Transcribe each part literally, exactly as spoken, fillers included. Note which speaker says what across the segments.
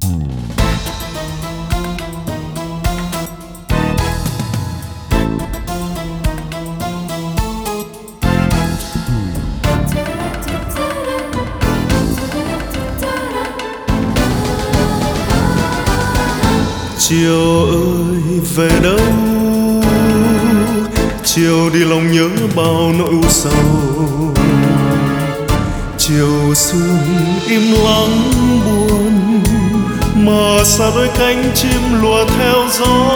Speaker 1: Chiều ơi về đâu, chiều đi lòng nhớ bao nỗi u sầu. Chiều sương im lặng buồn, mà xa đôi cánh chim lùa theo gió.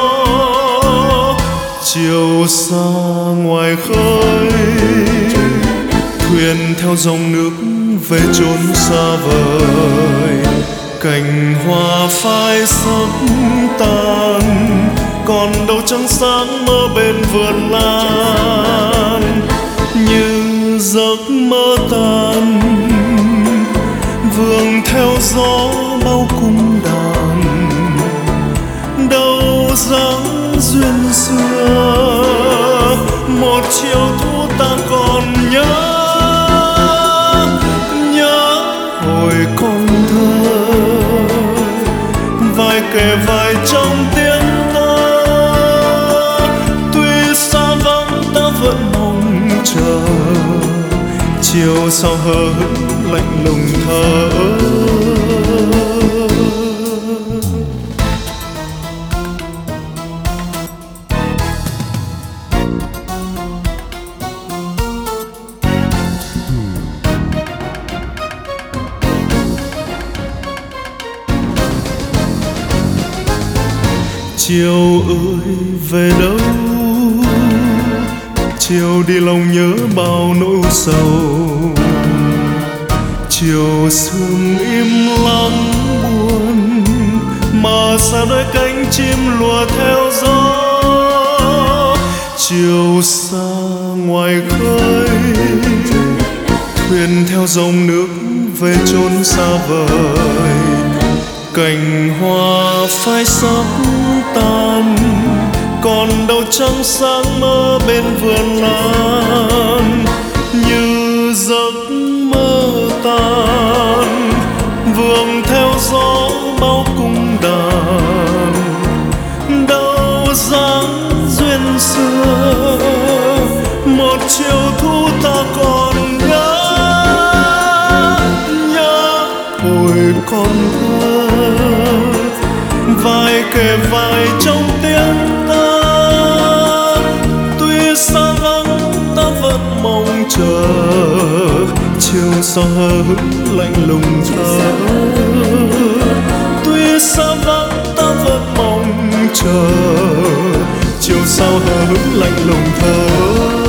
Speaker 1: Chiều xa ngoài khơi, thuyền theo dòng nước về chốn xa vời. Cành hoa phai sắp tàn, còn đâu trăng sáng mơ bên vườn lan. Như giấc mơ tan, vương theo gió bao cung đàn. Đâu dáng duyên xưa, một chiều thu ta còn nhớ. Nhớ hồi con thơ, vai kề vai trong tiếng ta. Tuy xa vắng ta vẫn mong chờ, chiều sao hờ hững lạnh lùng thở ơ. Chiều ơi về đâu, chiều đi lòng nhớ bao nỗi sầu. Chiều sương im lặng buồn, mà xa đôi cánh chim lùa theo gió. Chiều xa ngoài khơi, thuyền theo dòng nước về chốn xa vời. Cành hoa phai sắp tan, còn đâu trăng sáng mơ bên vườn lan. Như giấc mơ tan, vương theo gió bao cung đàn. Đâu dáng duyên xưa, một chiều thu ta còn nhớ. Nhớ hồi con thơ, vai kề vai trong tiếng ta. Tuy xa vắng ta vẫn mong chờ, chiều sao hờ hững lạnh lùng thở. Tuy xa vắng ta vẫn mong chờ, chiều sao hờ hững lạnh lùng thở.